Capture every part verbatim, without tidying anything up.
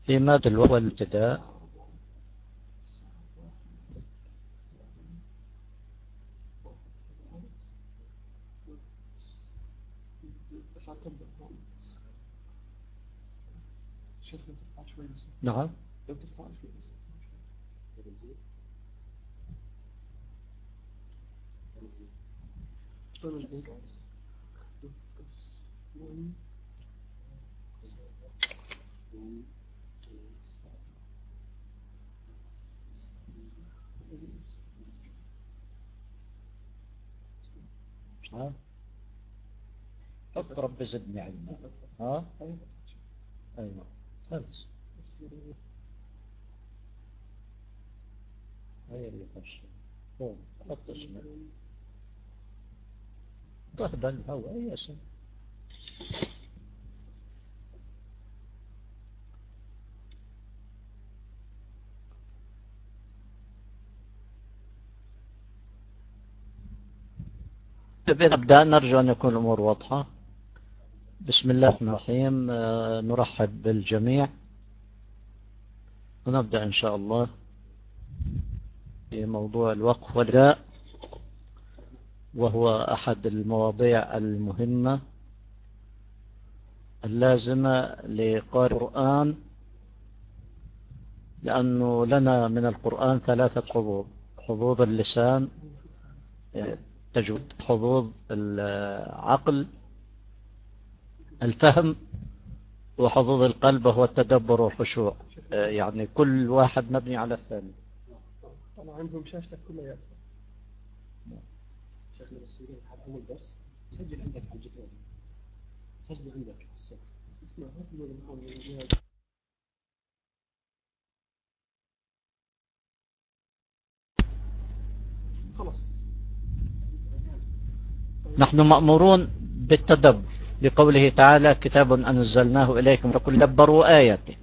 في مادة الوقف والابتداء نعم ها اقرب بزدني علما. ها ايوه خلص هي اللي خش فوق حط اسمه ضرب الهواء اي اسم. نبدأ نرجو أن يكون الأمور واضحة. بسم الله الرحمن الرحيم. نرحب بالجميع ونبدأ إن شاء الله في موضوع الوقف والابتداء، وهو أحد المواضيع المهمة اللازمة لقارئ القرآن، لأنه لنا من القرآن ثلاثة حظوظ: حظوظ اللسان، تجويد، حظوظ العقل الفهم، وحظوظ القلب وهو التدبر والخشوع. يعني كل واحد مبني على الثاني. طبعا عندهم شاشتك كلها شيخنا، بس يقول أول درس سجل عندك على الجدول، سجل عندك الصوت. اسمع خلاص. نحن مأمورون بالتدبر لقوله تعالى: كتاب أنزلناه إليكم فكل دبروا آياته.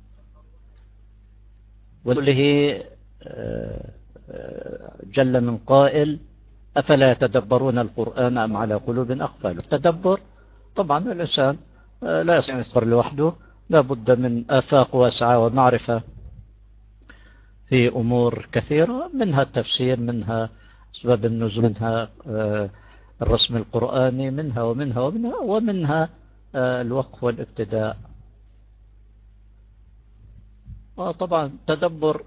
وقوله جل من قائل: أفلا يتدبرون القرآن أم على قلوب أقفالها. التدبر طبعا الإنسان لا يستطيع يصبر لوحده، لا بد من آفاق واسعة ومعرفة في أمور كثيرة، منها التفسير، منها أسباب النزول، منها الرسم القرآني، منها ومنها ومنها ومنها الوقف والابتداء. وطبعا التدبر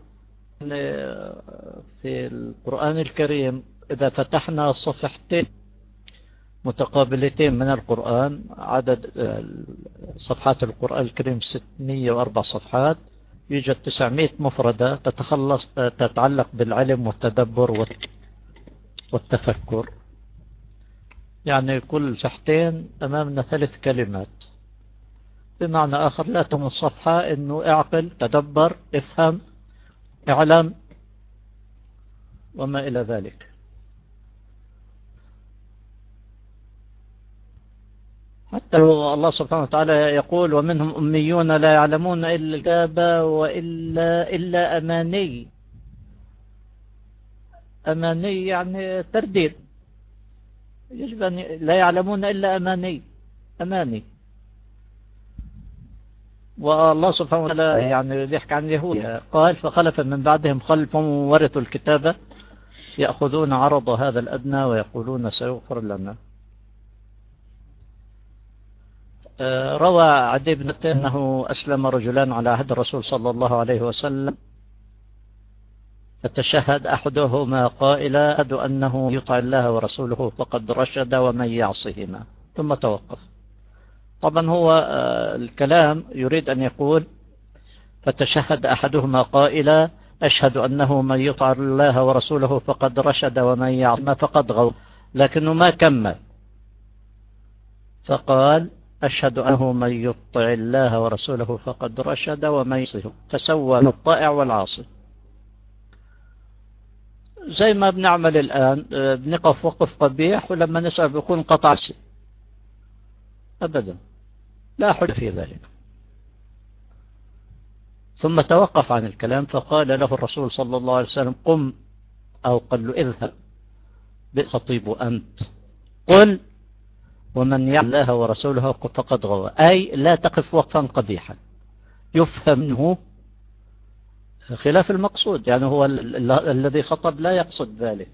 في القرآن الكريم إذا فتحنا صفحتين متقابلتين من القرآن، عدد صفحات القرآن الكريم ستمئة وأربع صفحات، يوجد تسعمئة مفردة تتخلص تتعلق بالعلم والتدبر والتفكر. يعني كل صفحتين أمامنا ثلاث كلمات. بمعنى آخر لا تكون الصفحة إنه اعقل، تدبر، افهم، اعلم وما إلى ذلك. حتى الله سبحانه وتعالى يقول: ومنهم أميون لا يعلمون إلا الكتاب وإلا إلا أماني. أماني يعني ترديد، يجب أن لا يعلمون إلا أماني أماني. والله سبحانه وتعالى يعني بيحكي عن اليهود، قال: فخلف من بعدهم خلف ورثوا الكتاب يأخذون عرض هذا الأدنى ويقولون سيغفر لنا. روى عدي بن حاتم أنه أسلم رجلان على عهد الرسول صلى الله عليه وسلم، فتشهد أحدهما قائلا: أشهد أنه يطع الله ورسوله فقد رشد ومن يعصهما، ثم توقف. طبعا هو الكلام يريد أن يقول: فتشهد أحدهما قائلا: أشهد أنه من يطع الله ورسوله فقد رشد ومن يعصهما فقد غوى، لكنه ما كمل، فقال: أشهد أنه من يطع الله ورسوله فقد رشد ومن يعصه، فسوى الطائع والعاصي. زي ما بنعمل الآن، بنقف وقف قبيح ولما نسأل بيكون قطع سي. أبدا لا حجة في ذلك. ثم توقف عن الكلام فقال له الرسول صلى الله عليه وسلم: قم، أو قال له: اذهب، بخطيب أنت، قل: ومن يعص الله ورسوله فقد غوى. أي لا تقف وقفا قبيحا، يفهم منه خلاف المقصود، يعني هو ال ال الذي خطب لا يقصد ذلك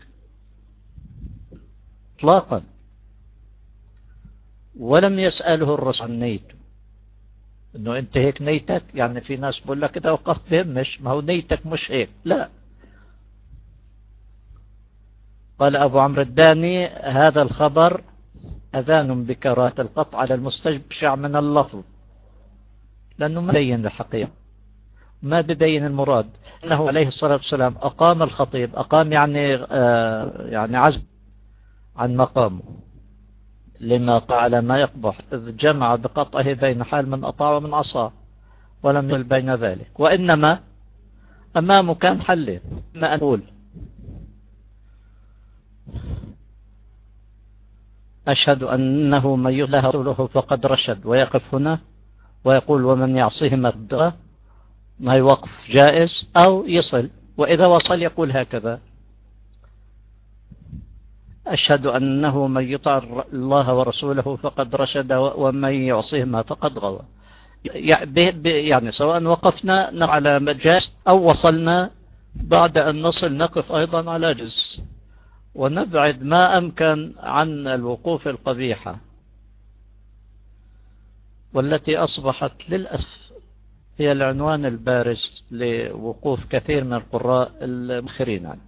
اطلاقا، ولم يسأله الرسول عن نيته انه انت هيك نيتك، يعني في ناس بقول لك اذا وقفت بهمش، ما هو نيتك مش هيك، لا. قال أبو عمرو الداني هذا الخبر أذان بكراهة القطع على المستشفع من اللفظ، لأنه ما بين الحقيقة، ما ببين المراد. أنه عليه الصلاة والسلام أقام الخطيب، أقام يعني آه يعني عزم عن مقامه لما قال ما يقبح، إذ جمع بقطعه بين حال من أطاع ومن عصاه ولم يل بين ذلك، وإنما أمامه كان حله. ما أقول أشهد أنه من يطع رسوله فقد رشد، ويقف هنا ويقول ومن يعصيهما الدعاء، ما يوقف جائز أو يصل، وإذا وصل يقول هكذا أشهد أنه من يطع الله ورسوله فقد رشد ومن يعصيهما فقد غوى. يعني سواء وقفنا على مجاز أو وصلنا بعد أن نصل نقف أيضا على جز، ونبعد ما أمكن عن الوقوف القبيحة، والتي أصبحت للأسف هي العنوان البارز لوقوف كثير من القراء المؤخرين، يعني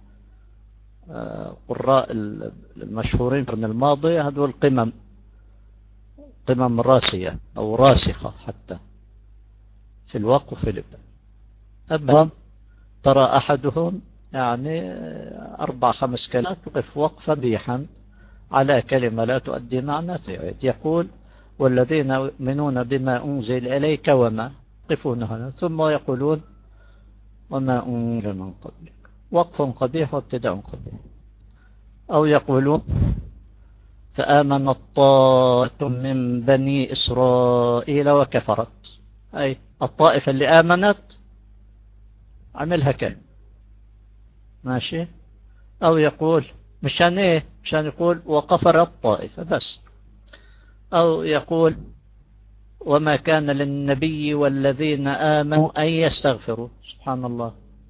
قراء المشهورين في القرن الماضي هذول قمم قمم راسية أو راسخة حتى في الوقف في الإبداع. أما ترى أحدهم يعني أربع خمس كلمات يقف وقفا بيحا على كلمة لا تؤدي معنى تعيد، يقول والذين يؤمنون بما أنزل إليك وما، يقفون هنا ثم يقولون وما أنزل من قبلك، وقف قبيح وابتداء قبيح. أو يقولون فآمنت طائفة من بني إسرائيل وكفرت، أي الطائفة اللي آمنت عملها كلمة ماشي. أو يقول مشان إيه، مشان يقول وكفر الطائفة بس. أو يقول وما كان للنبي والذين آمنوا أن يستغفروا. سبحان الله،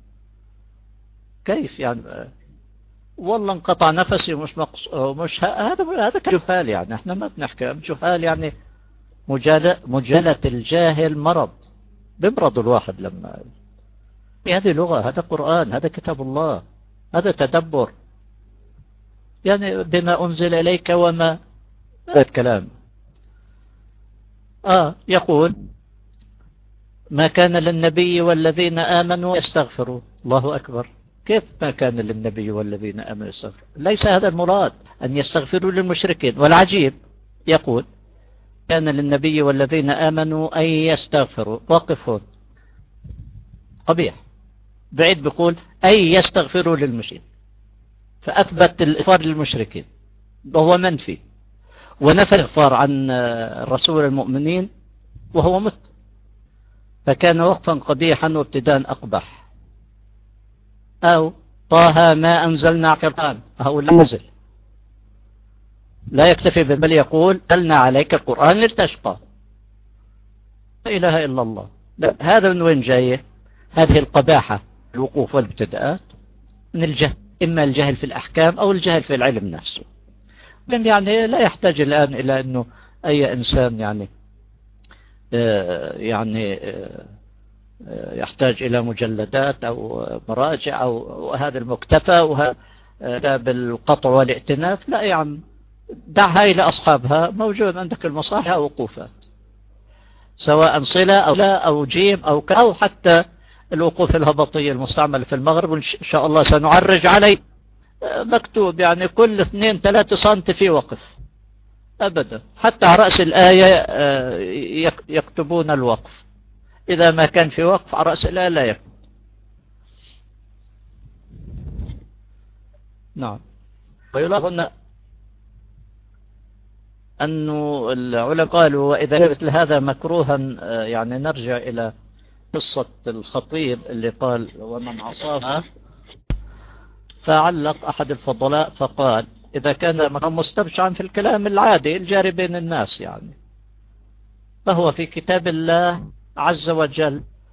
كيف يعني؟ والله انقطع نفسي مش مقص... مش هذا هذا جهال، يعني احنا ما بنحكي جهال، يعني مجالة مجالة الجاهل مرض، بمرض الواحد لما هذه لغة، هذا قرآن، هذا كتاب الله، هذا تدبر، يعني بما أنزل إليك وما، هذا الكلام. آه يقول ما كان للنبي والذين آمنوا يستغفروا. الله أكبر، كيف ما كان للنبي والذين آمنوا يستغفروا؟ ليس هذا المراد أن يستغفروا للمشركين. والعجيب يقول كان للنبي والذين آمنوا أن يستغفروا، وقفهم قبيح، بعيد بيقول أي يستغفروا للمشركين، فأثبت الإغفار للمشركين وهو منفي، ونفى الإغفار عن رسول المؤمنين وهو مت، فكان وقفا قبيحا وابتداء أقبح. أو طه ما أنزلنا عليك القرآن، هو لا نزل، لا يكتفي بل يقول أنزلنا عليك القرآن لتشقى. لا إله إلا الله. لا، هذا من وين جايه؟ هذه القباحة الوقوف والابتداءات من الجهل، إما الجهل في الأحكام أو الجهل في العلم نفسه. يعني لا يحتاج الآن إلى أنه أي إنسان يعني آه يعني آه يحتاج إلى مجلدات أو مراجع أو هذا المكتفى وهذا بالقطع والائتناف. لا يا عم، دعها إلى أصحابها، موجود عندك المصاحف وقوفات، سواء صلة أو لا أو جيم أو ك أو حتى الوقوف الهبطية المستعملة في المغرب، وإن شاء الله سنعرج عليه، مكتوب يعني كل اثنين ثلاثة سنت في وقف أبدا، حتى على رأس الآية يكتبون الوقف، إذا ما كان في وقف على رأس الآية لا يكتب. نعم. ويلاحظ هنا أنه العلماء قالوا وإذا مثل هذا مكروها، يعني نرجع إلى قصة الخطيب اللي قال ومن عصاها، فعلق أحد الفضلاء فقال إذا كان مستبشعا في الكلام العادي الجاري بين الناس، يعني فهو في كتاب الله عز وجل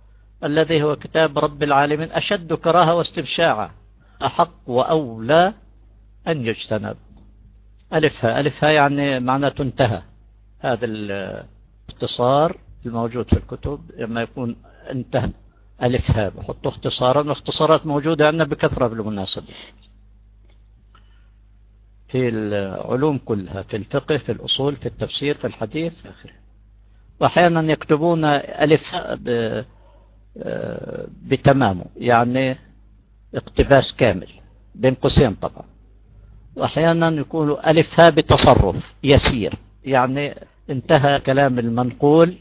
الذي هو كتاب رب العالمين أشد كراهة واستبشاعا، أحق وأولى أن يجتنب. ألفها ألفها يعني معناته انتهى. هذا الاختصار الموجود في الكتب لما يكون انتهى ألفها بحطوا اختصارا، واختصارات موجودة عندنا بكثرة بالمناسبة في العلوم كلها، في الفقه، في الأصول، في التفسير، في الحديث آخره. وأحيانا يكتبون ألفها بتمامه، يعني اقتباس كامل بين قوسين طبعا. وأحيانا يكون ألفها بتصرف يسير، يعني انتهى كلام المنقول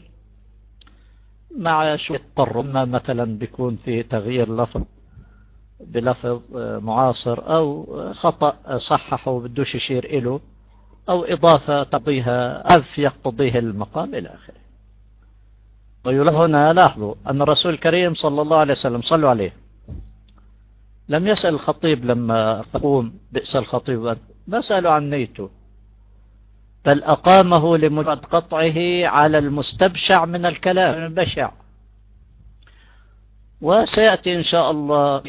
مع شوية تطرف، مثلا بيكون في تغيير لفظ بلفظ معاصر، أو خطأ صححه وبدوش يشير إله، أو إضافة تقضيها عذف يقتضيه المقام إلى آخره. ويلاحظ هنا، لاحظوا أن الرسول الكريم صلى الله عليه وسلم صلوا عليه لم يسأل الخطيب لما قوم بئس الخطيب، ما سألوا عن نيته، بل أقامه لمجرد قطعه على المستبشع من الكلام البشع. وسيأتي إن شاء الله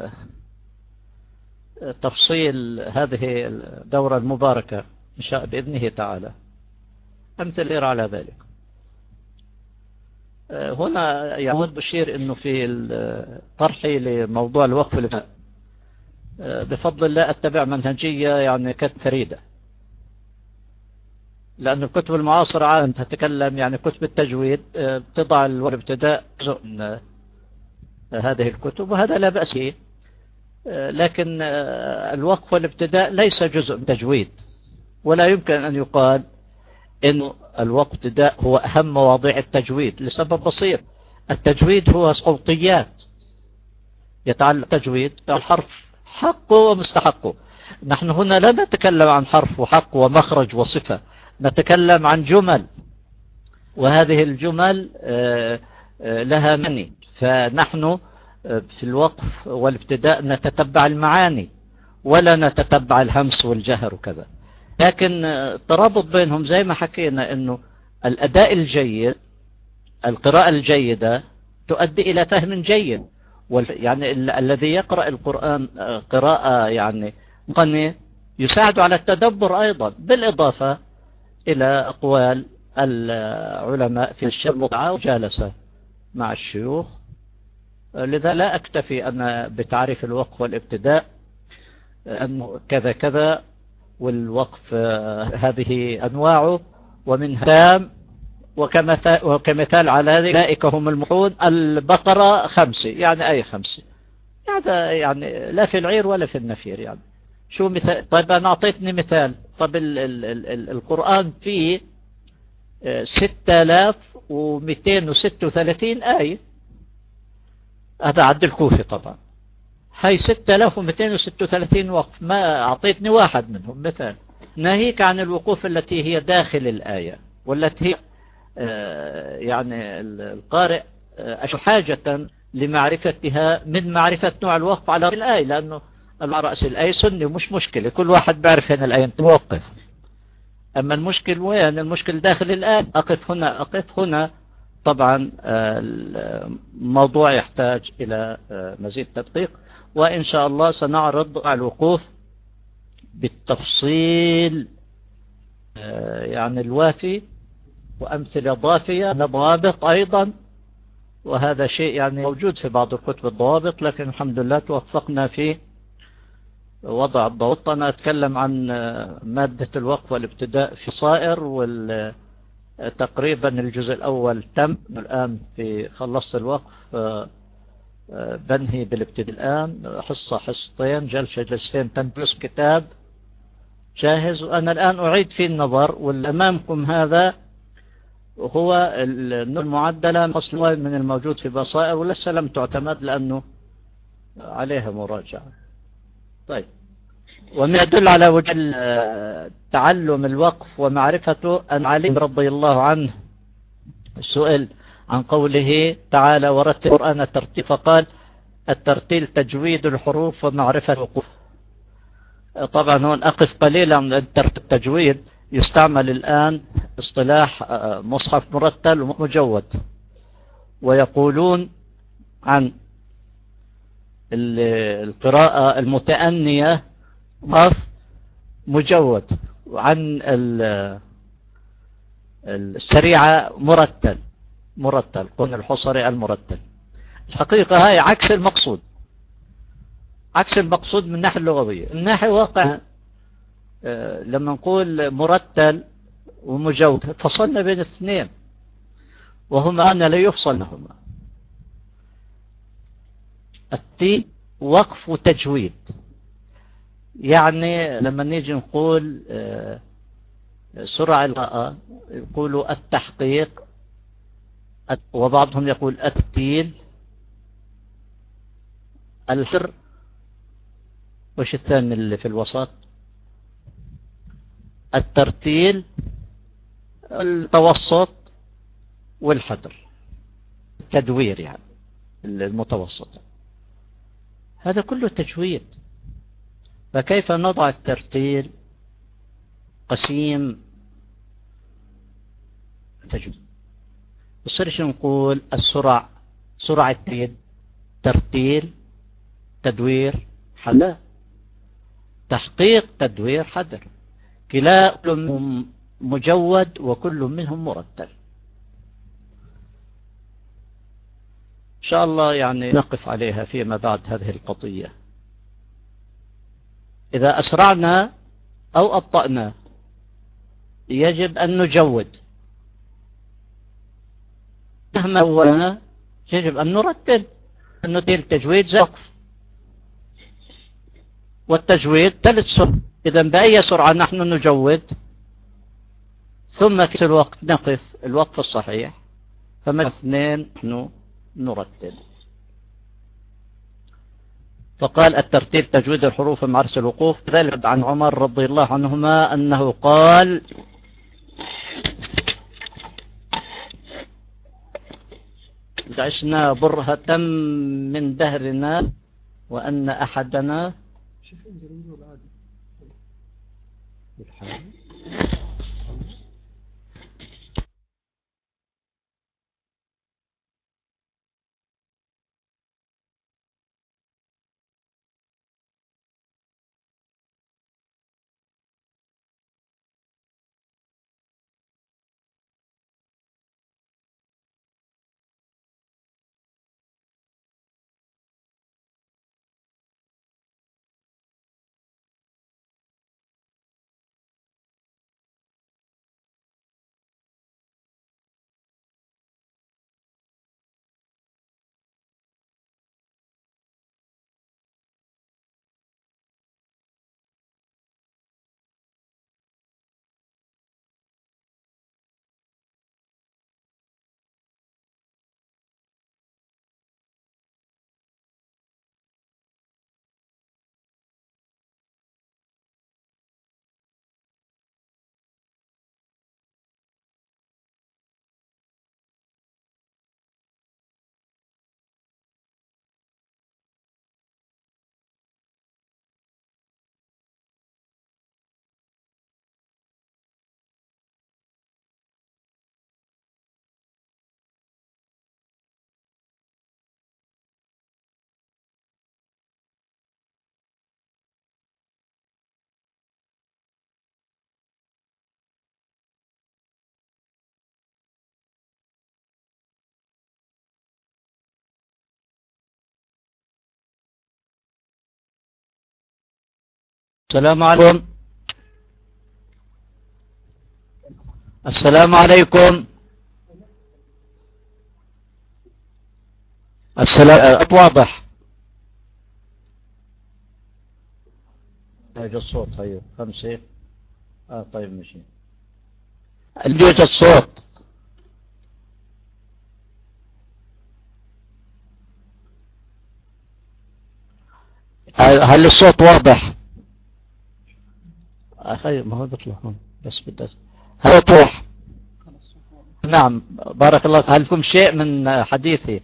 تفصيل هذه الدورة المباركة إن شاء بإذنه تعالى أمثل على ذلك. هنا يعود بشير أنه في طرحي لموضوع الوقف بفضل الله أتبع منهجية يعني كانت فريدة، لأن الكتب المعاصرة عادة تتكلم يعني كتب التجويد تضع الابتداء جزء من هذه الكتب، وهذا لا بأس به، لكن الوقف والابتداء ليس جزء من التجويد، ولا يمكن أن يقال إن الوقف والابتداء هو أهم مواضيع التجويد لسبب بسيط. التجويد هو صوتيات، يتعلق التجويد الحرف حقه ومستحقه. نحن هنا لا نتكلم عن حرف وحق ومخرج وصفة، نتكلم عن جمل، وهذه الجمل لها معنى، فنحن في الوقف والابتداء نتتبع المعاني ولا نتتبع الهمس والجهر وكذا. لكن الترابط بينهم زي ما حكينا أنه الأداء الجيد، القراءة الجيدة تؤدي إلى فهم جيد، يعني الذي يقرأ القرآن قراءة يعني مقنية يساعد على التدبر أيضا، بالإضافة إلى أقوال العلماء في الشرع وجالسة مع الشيوخ. لذا لا أكتفي أنا بتعريف الوقف والابتداء أنه كذا كذا، والوقف هذه أنواعه ومنها تام، وكمثال على ذلك أولئك هم المحون، البقرة خمسة، يعني أي خمسة، هذا يعني لا في العير ولا في النفير. يعني شو مثال؟ طيب أنا أعطيتني مثال. طيب ال ال ال القرآن فيه ستة آلاف ومئتين وستة وثلاثين آية، هذا عد الكوفي طبعا، هاي ستة آلاف ومئتين وستة وثلاثين وقف، ما أعطيتني واحد منهم مثال. ناهيك عن الوقوف التي هي داخل الآية، والتي هي يعني القارئ أشد حاجة لمعرفتها من معرفة نوع الوقف على الآية، لأنه على رأس الآية سني ومش مشكلة، كل واحد بيعرف هنا الآية توقف. أما المشكل وين؟ المشكل داخل الآية. أقف هنا أقف هنا طبعا الموضوع يحتاج إلى مزيد تدقيق، وإن شاء الله سنعرض على الوقوف بالتفصيل يعني الوافي، وأمثلة ضافية، ضوابط أيضا، وهذا شيء يعني موجود في بعض الكتب الضوابط، لكن الحمد لله توفقنا في وضع الضوابط. أنا أتكلم عن مادة الوقف والابتداء في صائر، وتقريبا الجزء الأول تم الآن، في خلصت الوقف بنهي بالابتداء الآن، حصة حصتين جلسة جلستين تنبلس كتاب جاهز، وأنا الآن أعيد فيه النظر. والأمامكم هذا هو المعدلة فصل من الموجود في بصائر، ولسه لم تعتمد لأنه عليها مراجعة. طيب، وما يدل على وجه تعلم الوقف ومعرفته أن علي رضي الله عنه سئل عن قوله تعالى ورتل القرآن ترتيل، فقال الترتيل تجويد الحروف ومعرفة الوقوف. طبعا هون أقف قليلا عن التجويد. يستعمل الآن اصطلاح مصحف مرتل ومجود، ويقولون عن القراءة المتأنية ضاف مجود، وعن السريعة مرتل مرتل قلنا الحصري المرتل. الحقيقة هاي عكس المقصود، عكس المقصود من الناحية اللغوية. من ناحية واقع لما نقول مرتل ومجود فصلنا بين الاثنين، وهما أن لا يفصل لهما. التي وقف وتجويد، يعني لما نيجي نقول سرعة القراءة يقولوا التحقيق، وبعضهم يقول الترتيل، الحر، وش الثاني اللي في الوسط؟ الترتيل، التوسط، والحدر، التدوير يعني المتوسط. هذا كله تجويد. فكيف نضع الترتيل قسيم تجويد؟ بصيرش نقول السرعة سرعة الترتيل ترتيل تدوير حدر، تحقيق تدوير حدر، كلا كل منهم مجود وكل منهم مرتل. إن شاء الله يعني نقف عليها فيما بعد هذه القضية. إذا أسرعنا أو أبطأنا يجب أن نجود، مهما أولنا يجب أن نرتل، أن نرتل تجويد زقف، والتجويد ثلاث سرعة. إذا بأي سرعة نحن نجود ثم في الوقت نقف الوقف الصحيح، فما اثنين نحن نرتل. فقال الترتيل تجويد الحروف مع رسل الوقوف. ذلك عن عمر رضي الله عنهما أنه قال عشنا برهة من دهرنا وأن أحدنا السلام عليكم. السلام عليكم. السلام واضح. يوجد الصوت. هيو خمسة. اه طيب ماشي. يوجد الصوت. هل الصوت واضح؟ أخي ما هو بيطلع هون بس بدأ هل واضح؟ نعم بارك الله. هل لكم شيء من حديثي؟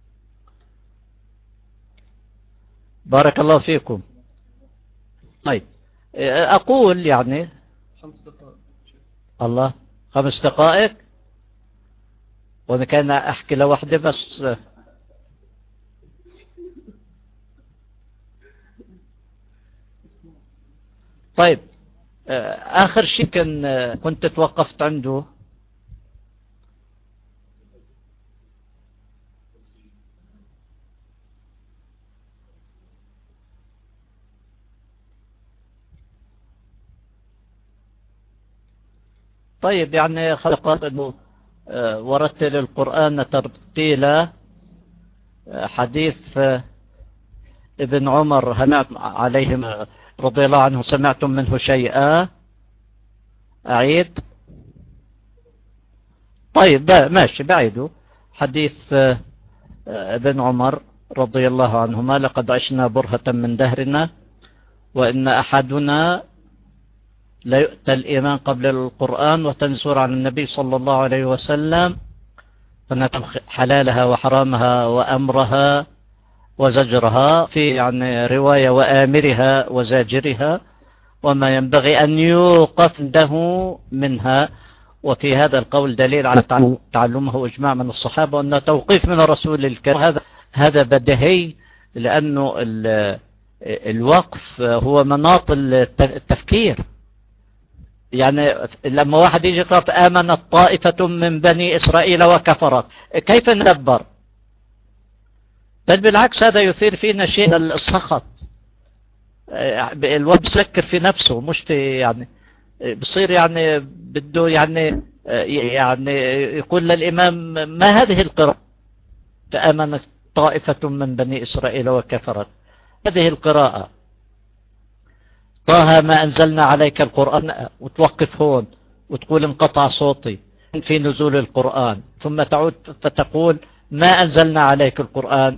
بارك الله فيكم. طيب أقول يعني خمس دقائق. الله خمس دقائق، وأنا كان أحكي لوحدي بس. طيب آخر شيء كان كنت توقفت عنده. طيب يعني خلق أنه ورتل القرآن ترتيلا، حديث ابن عمر هناك عليهم رضي الله عنه، سمعتم منه شيئا؟ أعيد؟ طيب ماشي بعيده. حديث ابن عمر رضي الله عنهما: لقد عشنا برهة من دهرنا وإن أحدنا لا يؤتى الإيمان قبل القرآن وتنسور عن النبي صلى الله عليه وسلم فنتم حلالها وحرامها وأمرها وزجرها، في يعني رواية وآمرها وزاجرها، وما ينبغي أن يوقف عنده منها. وفي هذا القول دليل على تعلمه إجماع من الصحابة وأنه توقيف من الرسول الكريم. هذا هذا بديهي، لأنه الوقف هو مناط التفكير. يعني لما واحد يجي يقرأ آمنت طائفة من بني إسرائيل وكفرت، كيف ندبر؟ بل بالعكس هذا يثير فينا شيء السخط. الواحد بيسكر في نفسه، مش في يعني بصير يعني بده يعني يعني يقول للإمام ما هذه القراءة؟ فآمنت طائفة من بني إسرائيل وكفرت، هذه القراءة. طه ما أنزلنا عليك القرآن، وتوقف هون وتقول انقطع صوتي في نزول القرآن، ثم تعود فتقول ما أنزلنا عليك القرآن.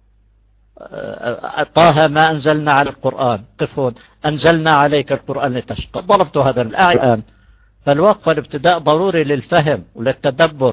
طه ما أنزلنا على القرآن، قف هون أنزلنا عليك القرآن لتشقى. ضربت هذا الآن. فالوقف والابتداء ضروري للفهم وللتدبر.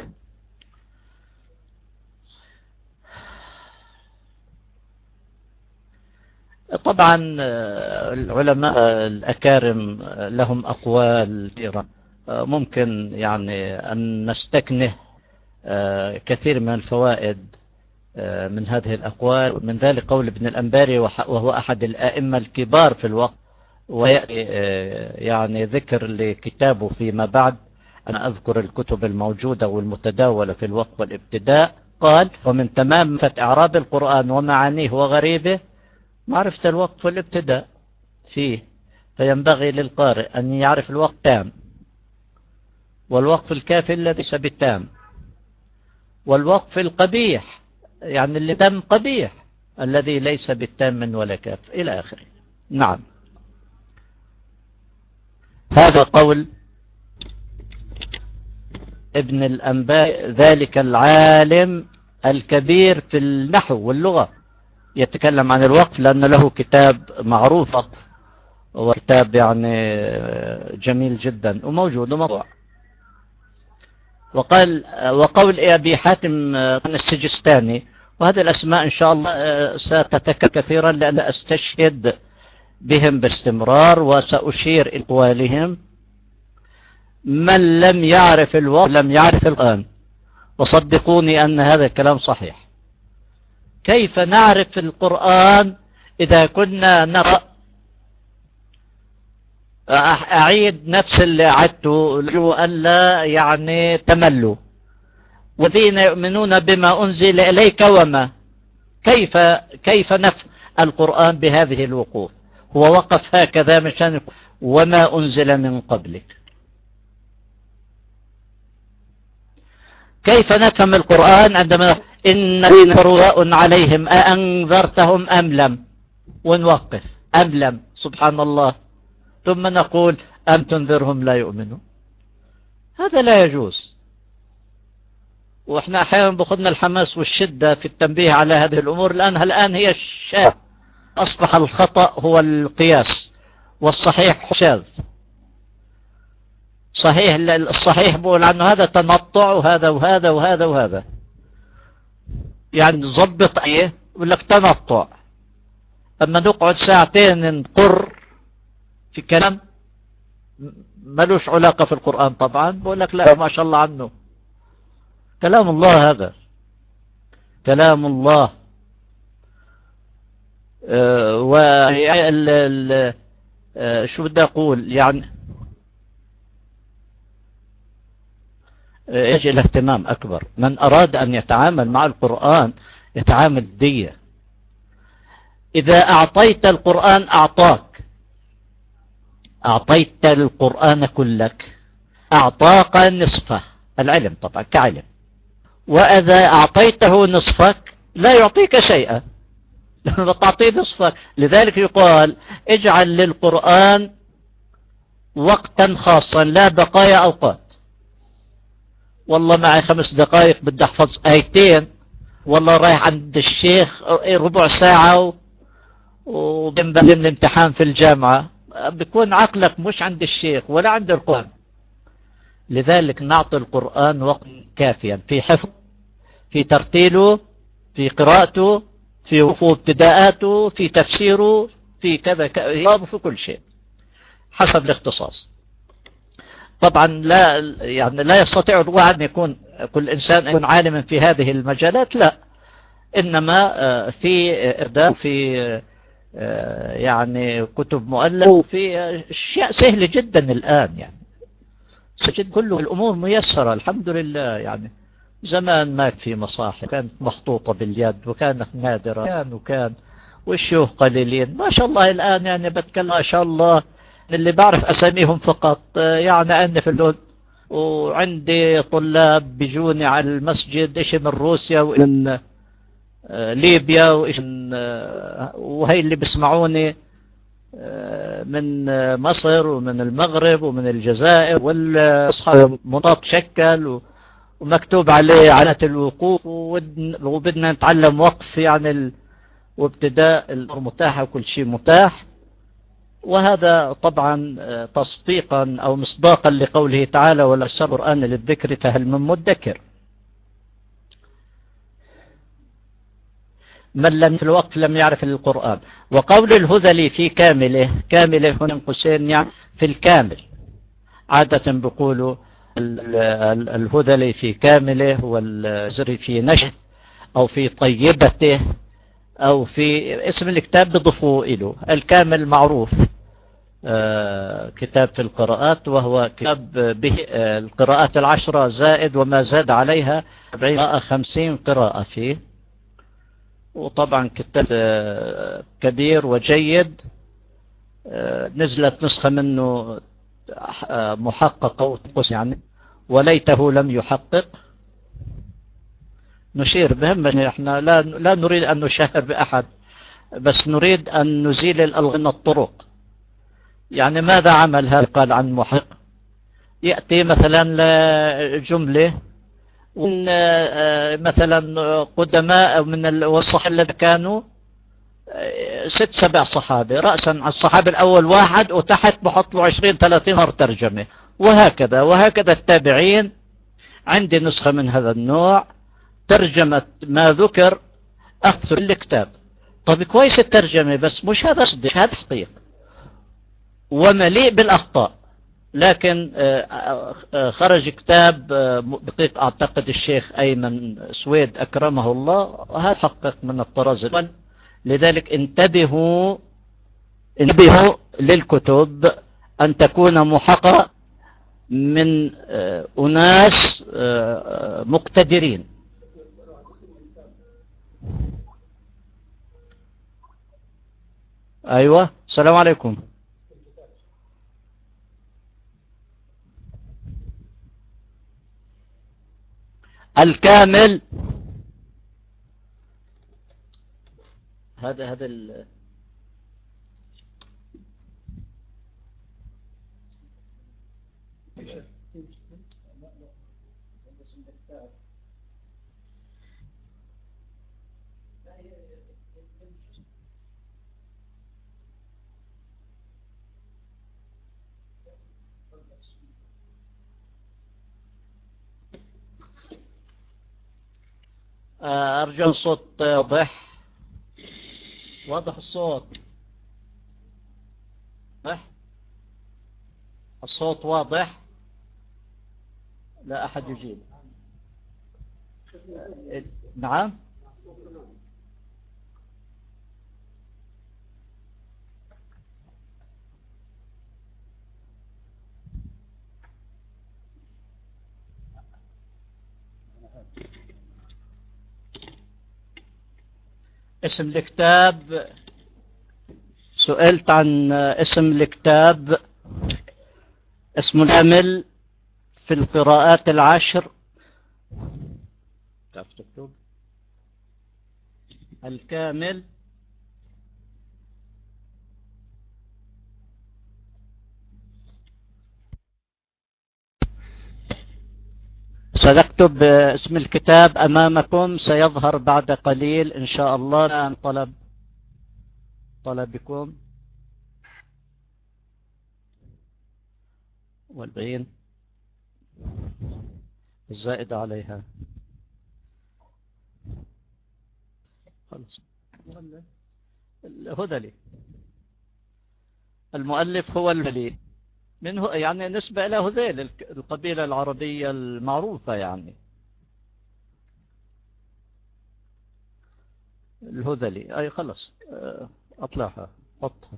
طبعا العلماء الأكارم لهم أقوال كثيرة، ممكن يعني أن نستكنه كثير من الفوائد من هذه الأقوال. من ذلك قول ابن الأنباري وهو أحد الآئمة الكبار في الوقت، ويأتي يعني ذكر لكتابه فيما بعد. أنا أذكر الكتب الموجودة والمتداولة في الوقت والابتداء. قال: ومن تمام إعراب القرآن ومعانيه وغريبه معرفة الوقف والابتداء فيه، فينبغي للقارئ أن يعرف الوقت تام، والوقف الكافي الذي ليس بالتام، والوقف القبيح يعني اللي تم قبيح الذي ليس بالتام ولا كاف إلى آخره. نعم، هذا قول ابن الأنباري، ذلك العالم الكبير في النحو واللغة، يتكلم عن الوقف لأن له كتاب معروف، وكتاب يعني جميل جدا وموجود ومطبوع. وقال وقول أبي حاتم السجستاني، وهذه الأسماء إن شاء الله ستتكرر كثيرا لأن أستشهد بهم باستمرار وسأشير إلى أقوالهم. من لم يعرف الوقت لم يعرف القرآن، وصدقوني أن هذا الكلام صحيح. كيف نعرف القرآن إذا كنا نرى؟ أعيد نفس اللي عدته لجوا ألا يعني تملوا. والذين يؤمنون بما أنزل إليك وما، كيف كيف نفهم القرآن بهذه الوقوف؟ هو وقف هكذا مشان وما أنزل من قبلك. كيف نفهم القرآن عندما إن الذين عليهم أأنذرتهم أم لم، ونوقف أم لم، سبحان الله، ثم نقول أم تنذرهم لا يؤمنون؟ هذا لا يجوز. وإحنا أحيانا بأخذنا الحماس والشدة في التنبيه على هذه الأمور، لأنها الآن هي الشاذ. أصبح الخطأ هو القياس والصحيح شاذ. صحيح الصحيح بقول عنه هذا تنطع وهذا وهذا وهذا وهذا، يعني ضبط ايه يقول لك تنطع. اما نقعد ساعتين نقر في كلام ملوش علاقة في القرآن، طبعا بقول لك لا ما شاء الله عنه كلام الله، هذا كلام الله. أه آه، شو بدي أقول يعني، يجب الاهتمام أكبر. من أراد أن يتعامل مع القرآن يتعامل دية. إذا أعطيت القرآن أعطاك، أعطيت القرآن كلك أعطاك نصفه، العلم طبعا كعلم. وإذا أعطيته نصفك لا يعطيك شيئا لما تعطيه نصفك. لذلك يقال اجعل للقرآن وقتا خاصا لا بقايا أوقات. والله معي خمس دقائق بدي أحفظ آيتين، والله رايح عند الشيخ ربع ساعة وبين الامتحان في الجامعة، بيكون عقلك مش عند الشيخ ولا عند القرآن. لذلك نعطي القرآن وقت كافيا في حفظ، في ترتيله، في قراءته، في ابتداءاته، في تفسيره، في كذا كذا، في كل شيء حسب الاختصاص. طبعا لا يعني لا يستطيع الواحد أن يكون كل إنسان يكون عالما في هذه المجالات، لا، إنما في إرداء، في يعني كتب مؤلفة، وفي أشياء سهلة جدا الآن، يعني سجد كله الأمور ميسرة الحمد لله. يعني زمان ما في مصاحف، كانت مخطوطة باليد وكانت نادرة، كان وكان والشيوخ قليلين. ما شاء الله الآن يعني بتكلم ما شاء الله اللي بعرف أساميهم فقط. يعني أنا في الأردن وعندي طلاب بيجوني على المسجد إيش من روسيا ومن ليبيا وإيش من، وهي اللي بيسمعوني من مصر ومن المغرب ومن الجزائر، والأصحاب مطاط شكل ومكتوب عليه علامة الوقوف، وبدنا نتعلم وقف يعني وابتداء الأمر متاح وكل شيء متاح. وهذا طبعا تصديقا أو مصداقا لقوله تعالى ولا يسر القرآن للذكر فهل من مدكر. من لم في الوقف لم يعرف القرآن. وقول الهذلي في كامله، كامله هنا قوسين يعني في الكامل، عادة بيقولوا الهذلي في كامله والزري في نشأ أو في طيبته أو في اسم الكتاب بضفوا إله. الكامل معروف آه كتاب في القراءات، وهو كتاب به آه القراءات العشرة زائد وما زاد عليها قراءة خمسين قراءة فيه. وطبعا كتاب آه كبير وجيد. آه نزلت نسخة منه آه محققة يعني، وليته لم يحقق. نشير بهم احنا لا لا نريد أن نشهر بأحد، بس نريد أن نزيل الألغام من الطرق. يعني ماذا عمل هذا؟ قال عن محقق يأتي مثلا جملة مثلا قدماء من الصحابة الذين كانوا ست سبع صحابة، رأسا على الصحابي الأول واحد وتحت بحط له عشرين ثلاثين هر ترجمة، وهكذا وهكذا التابعين. عندي نسخة من هذا النوع ترجمة ما ذكر أكثر الكتاب. طب كويس الترجمة، بس مش هذا صدق، هذا حقيقة ومليء بالأخطاء. لكن خرج كتاب دقيق أعتقد الشيخ أيمن سويد أكرمه الله، هذا حقق من الطراز الأول. لذلك انتبهوا انتبهوا للكتب أن تكون محققة من أناس مقتدرين. أيوة السلام عليكم. الكامل هذا هذا ال أرجو الصوت واضح، واضح الصوت، واضح الصوت واضح، لا أحد يجيب. نعم اسم الكتاب، سئلت عن اسم الكتاب، اسم العمل في القراءات العشر. تعرف تكتب الكامل سنكتب اسم الكتاب أمامكم، سيظهر بعد قليل إن شاء الله. الآن طلب طلبكم والبين الزائد عليها. خلص. الهذلي المؤلف هو الهذلي منه، يعني نسبة إلى هذيل القبيلة العربية المعروفة، يعني الهذلي. أي خلص أطلعها حطها.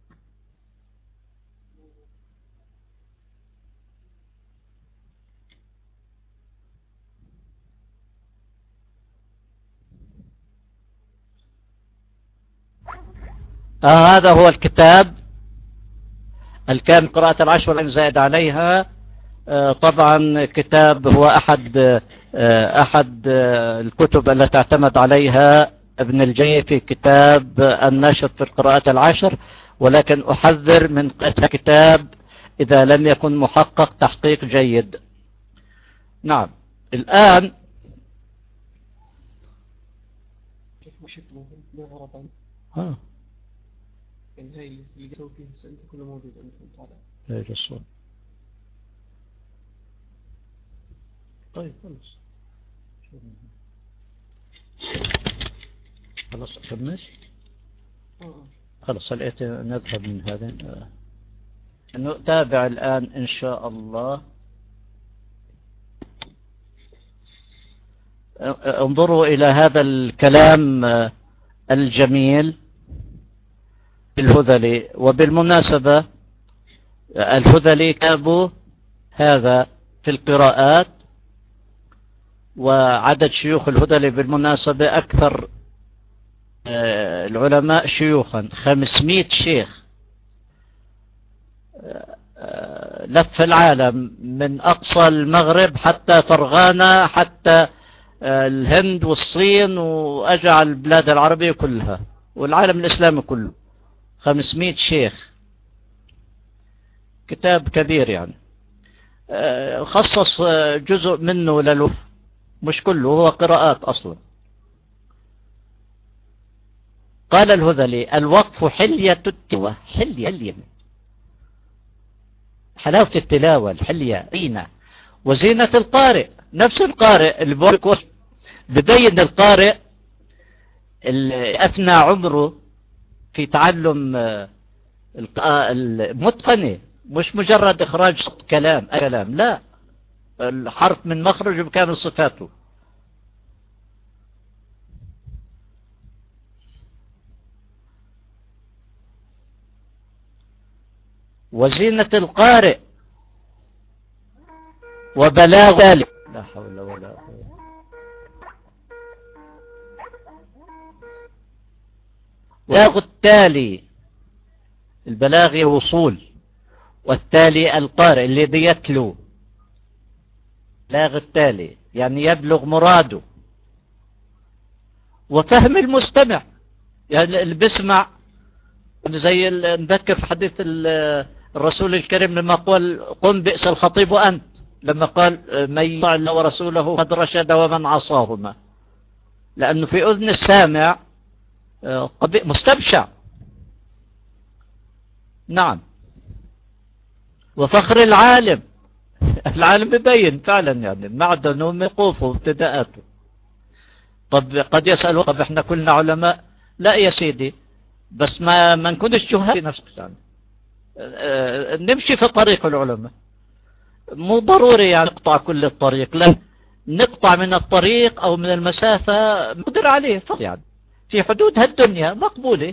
آه هذا هو الكتاب الكامل قراءة العشر زائد عليها. آه طبعا كتاب هو أحد آه أحد آه الكتب التي اعتمد عليها ابن الجي في كتاب النشط في القراءات العشر، ولكن أحذر من قراءة كتاب إذا لم يكن محقق تحقيق جيد. نعم. الآن ها يعني هاي اللي جاوب فيها السنة كله موجود عندكم طالع. ايش الصوت؟ طيب خلص خلص أكمل. خلص هلقيت نذهب من هذا. نتابع الآن إن شاء الله. انظروا إلى هذا الكلام الجميل الهذلي. وبالمناسبة الهذلي كتابه هذا في القراءات، وعدد شيوخ الهذلي بالمناسبة أكثر العلماء شيوخا، خمسمائة شيخ لف العالم من أقصى المغرب حتى فرغانا حتى الهند والصين، وأجع البلاد العربية كلها والعالم الإسلامي كله. خمسمائة شيخ، كتاب كبير يعني. خصص جزء منه للوف، مش كله، هو قراءات أصلا. قال الهذلي: الوقف حلية التلاوة، حلية حلية حلاوة التلاوة، الحلية زينة، وزينة القارئ. نفس القارئ اللي ببين القارئ اللي أثنى عمره في تعلم المتقنة، مش مجرد إخراج كلام كلام، لا، الحرف من مخرج بكامل صفاته. وزينة القارئ وبلاغ ذلك، لا حول ولا قوة. بلاغ التالي، البلاغ وصول، والتالي القارئ الذي يتلو. بلاغ التالي يعني يبلغ مراده، وفهم المستمع، يعني اللي بيسمع، زي نذكر في حديث الرسول الكريم لما قال: قم بئس الخطيب أنت، لما قال: من يطع الله ورسوله قد رشد ومن عصاهما. لأنه في أذن السامع مستبشع. نعم. وفخر العالم، العالم بيبين فعلا يعني معدنه موقوفه وابتداءاته. طب قد يسألوا: طب احنا كلنا علماء؟ لا يا سيدي، بس ما ما نكونش جهال في نفسك يعني. اه نمشي في طريق العلماء، مو ضروري يعني نقطع كل الطريق، لا، نقطع من الطريق او من المسافة نقدر عليه فقط، يعني في حدود هالدنيا مقبولة.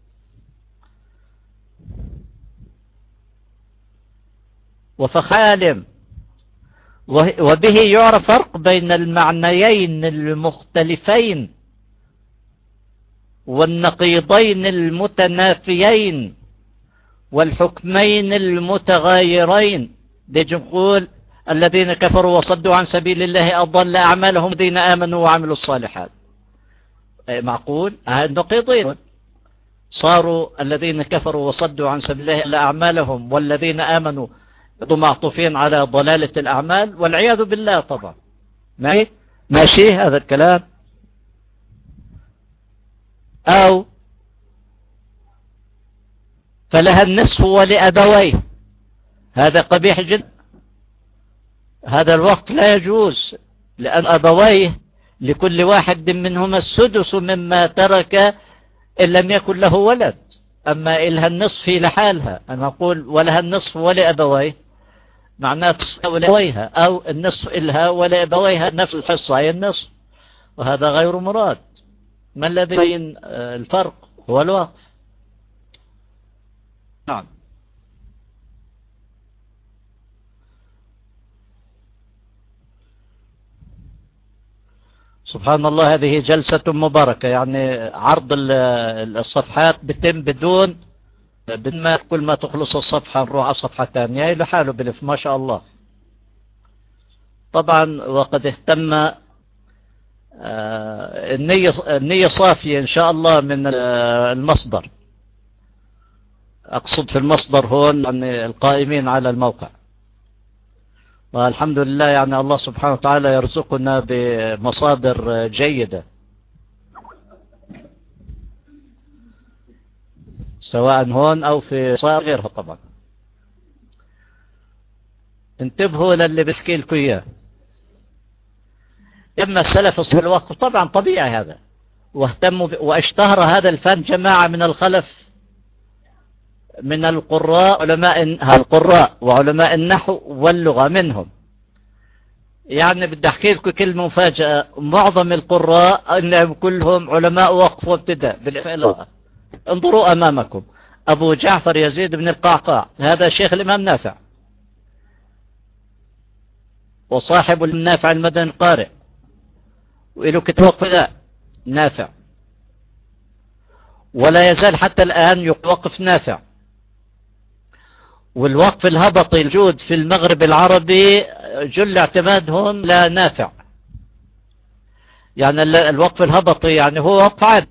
وفخالم، وبه يعرف فرق بين المعنيين المختلفين والنقيضين المتنافيين والحكمين المتغايرين. نجي نقول الذين كفروا وصدوا عن سبيل الله أضل أعمالهم الذين آمنوا وعملوا الصالحات. معقول؟ النقيضين صاروا الذين كفروا وصدوا عن سبيل الله أعمالهم والذين آمنوا معطوفين على ضلالة الأعمال والعياذ بالله. طبعا ماشي هذا الكلام. أو فلها النصف ولأبويه، هذا قبيح جدا. هذا الوقت لا يجوز، لأن أبويه لكل واحد منهما السدس مما ترك إن لم يكن له ولد. أما إلها النصف لحالها، أنا أقول ولها النصف ولأبويه معناه ولأبويها، أو النصف إلها ولأبويها نفس الحصة هي النصف، وهذا غير مراد. ما الذي بين الفرق؟ هو الوقف. نعم. سبحان الله، هذه جلسة مباركة، يعني عرض الصفحات بتم بدون بدون ما كل ما تخلص الصفحة نروح على صفحة ثانية لحاله بلف. ما شاء الله. طبعا وقد اهتم النية النية صافية إن شاء الله من المصدر، أقصد في المصدر هون يعني القائمين على الموقع. والحمد لله يعني الله سبحانه وتعالى يرزقنا بمصادر جيدة، سواء هون أو في غيرها. طبعا انتبهوا للي بحكي لكم إياه. إما السلف في الوقت طبعا طبيعي هذا، واهتموا واشتهر هذا الفن جماعة من الخلف من القراء، علماء القراء وعلماء النحو واللغة منهم. يعني بدي أحكي لكم كلمة مفاجأة، معظم القراء أنهم كلهم علماء وقف وابتداء بالإفعال. انظروا أمامكم أبو جعفر يزيد بن القعقاع، هذا شيخ الإمام نافع وصاحب النافع المدني القارئ، وإله كتاب وقف نافع، ولا يزال حتى الآن يوقف نافع. والوقف الهبطي الجود في المغرب العربي جل اعتمادهم لا نافع. يعني الوقف الهبطي يعني هو وقف عام،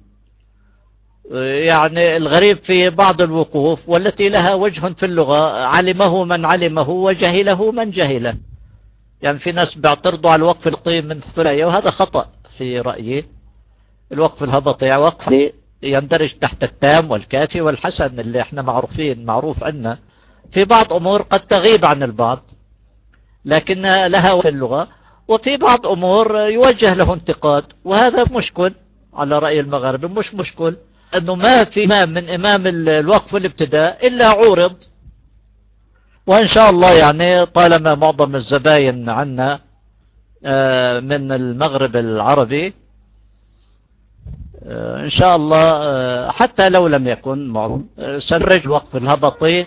يعني الغريب في بعض الوقوف والتي لها وجه في اللغة علمه من علمه وجهله من جهله. يعني في ناس بيعترضوا على الوقف الهبطي من الثلاثية، وهذا خطأ في رأيي. الوقف الهبطي يعني وقف يندرج تحت التام والكافي والحسن اللي احنا معروفين معروف عنا. في بعض أمور قد تغيب عن البعض لكن لها في اللغة، وفي بعض أمور يوجه له انتقاد، وهذا مشكل على رأي المغاربة. مش مشكل أنه ما في إمام من إمام الوقف الابتداء إلا عورض. وإن شاء الله يعني طالما معظم الزباين عنا من المغرب العربي، إن شاء الله حتى لو لم يكن معظم سنرج وقف الهبطي،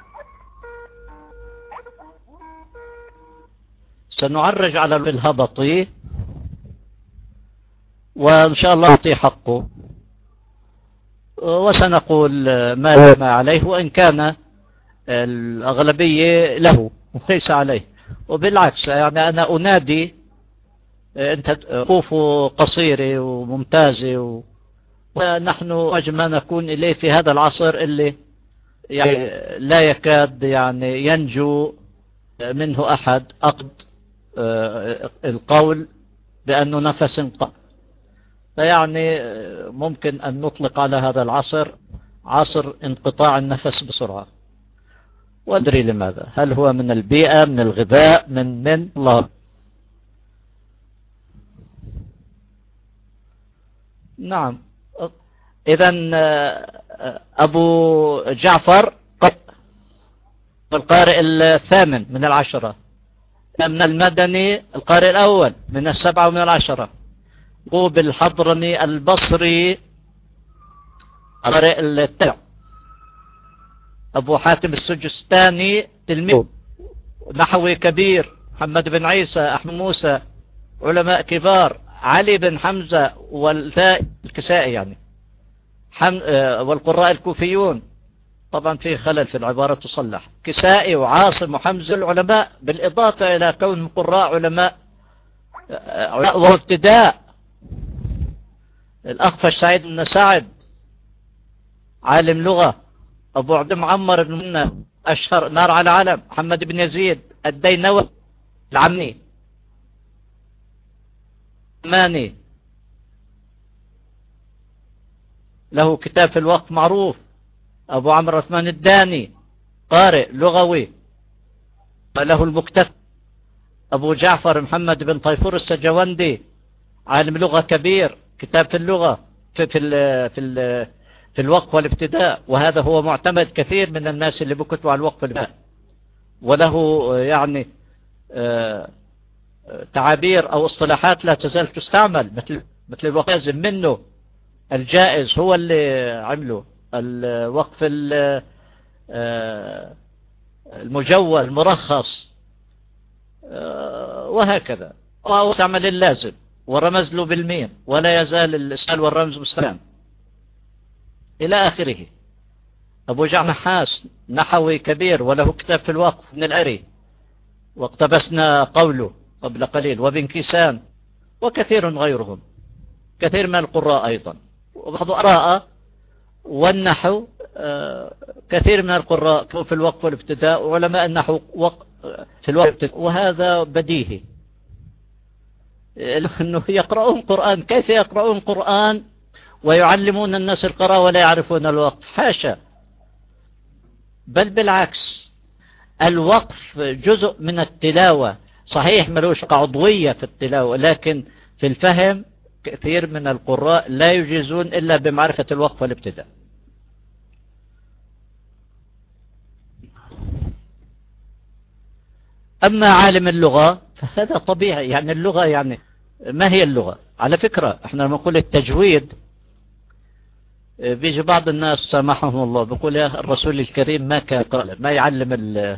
سنعرج على الهبطي وإن شاء الله نعطي حقه، وسنقول ما ما عليه، وإن كان الأغلبية له ليس عليه. وبالعكس يعني أنا أنادي أنت وقوف قصيرة وممتازة، ونحن أجمع نكون إليه في هذا العصر اللي يعني لا يكاد يعني ينجو منه أحد أقد القول بأنه نفس انقطع. فيعني ممكن أن نطلق على هذا العصر عصر انقطاع النفس بسرعة. وأدري لماذا، هل هو من البيئة، من الغذاء، من من الله. نعم. إذن أبو جعفر القارئ الثامن من العشرة، من المدني القارئ الأول من السبعة ومن العشرة، قوب الحضرمي البصري القارئ التاسع، أبو حاتم السجستاني تلميذ نحوي كبير، محمد بن عيسى، أحمد موسى، علماء كبار، علي بن حمزة والكسائي يعني حم... والقراء الكوفيون طبعا في خلل في العبارة تصلح. كسائي وعاصم وحمزة العلماء، بالإضافة إلى كون قراء علماء وابتداء. الأخفش سعيد بن سعد عالم لغة. أبو عبد معمر بن منة أشهر نار على علم. محمد بن يزيد الدينوي العمي ماني له كتاب في الوقف معروف. أبو عمرو عثمان الداني قارئ لغوي له المكتفى. أبو جعفر محمد بن طيفور السجوندي عالم لغة كبير، كتاب في اللغة في في ال في, ال في الوقف والابتداء، وهذا هو معتمد كثير من الناس اللي بكتبوا على الوقف والابتداء. وله يعني تعابير أو اصطلاحات لا تزال تستعمل، مثل مثل الوقف لازم منه الجائز هو اللي عمله، الوقف المجول المرخص وهكذا، واستعمل اللازم ورمز له بالميم ولا يزال الإسهال والرمز مستمرا إلى آخره. أبو جعفر نحاس نحوي كبير وله كتاب في الوقف من الأري، واقتبسنا قوله قبل قليل. وابن كيسان وكثير غيرهم، كثير من القراء أيضا. وبعض أراء والنحو كثير من القراء في الوقف والابتداء، وعلماء النحو في الوقف، وهذا بديهي أنه يقرؤون قرآن. كيف يقرؤون قرآن ويعلمون الناس القراءة ولا يعرفون الوقف؟ حاشا، بل بالعكس، الوقف جزء من التلاوة. صحيح ملوش عضوية في التلاوة، لكن في الفهم كثير من القراء لا يجيزون إلا بمعرفة الوقف والابتداء. أما عالم اللغة فهذا طبيعي. يعني اللغة، يعني ما هي اللغة؟ على فكرة احنا لما نقول التجويد بيجي بعض الناس سامحهم الله بيقول يا الرسول الكريم ما كان ما يعلم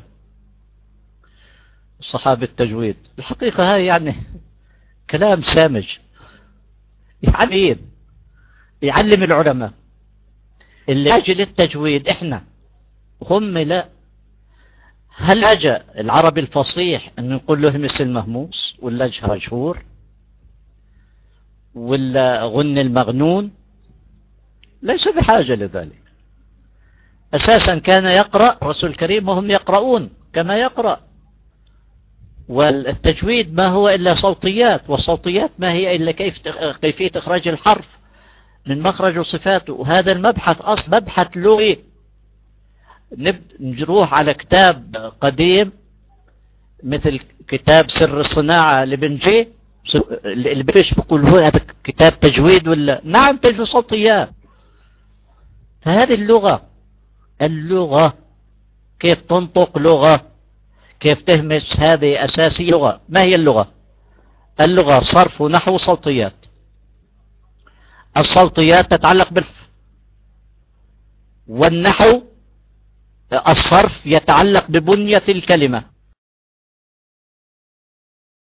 الصحابة التجويد. الحقيقة هاي يعني كلام سامج. يعلم يعلم العلماء اللي أجل التجويد احنا هم لا. هل أجى العربي الفصيح أن نقول له مثل مهموس ولا جهجهور ولا غن المغنون؟ ليس بحاجة لذلك. أساسا كان يقرأ الرسول الكريم وهم يقرؤون كما يقرأ. والتجويد ما هو إلا صوتيات، والصوتيات ما هي إلا كيف كيفية إخراج الحرف من مخرج وصفاته. وهذا المبحث أصلا مبحث لغوي. نروح على كتاب قديم مثل كتاب سر الصناعة لابن جي، اللي بيش بيقول هو هذا كتاب تجويد ولا؟ نعم تجويد صوتيات. فهذه اللغة، اللغة كيف تنطق لغة، كيف تهمس، هذه أساسية لغة. ما هي اللغة؟ اللغة صرف ونحو صوتيات. الصوتيات تتعلق بالف، والنحو الصرف يتعلق ببنية الكلمة.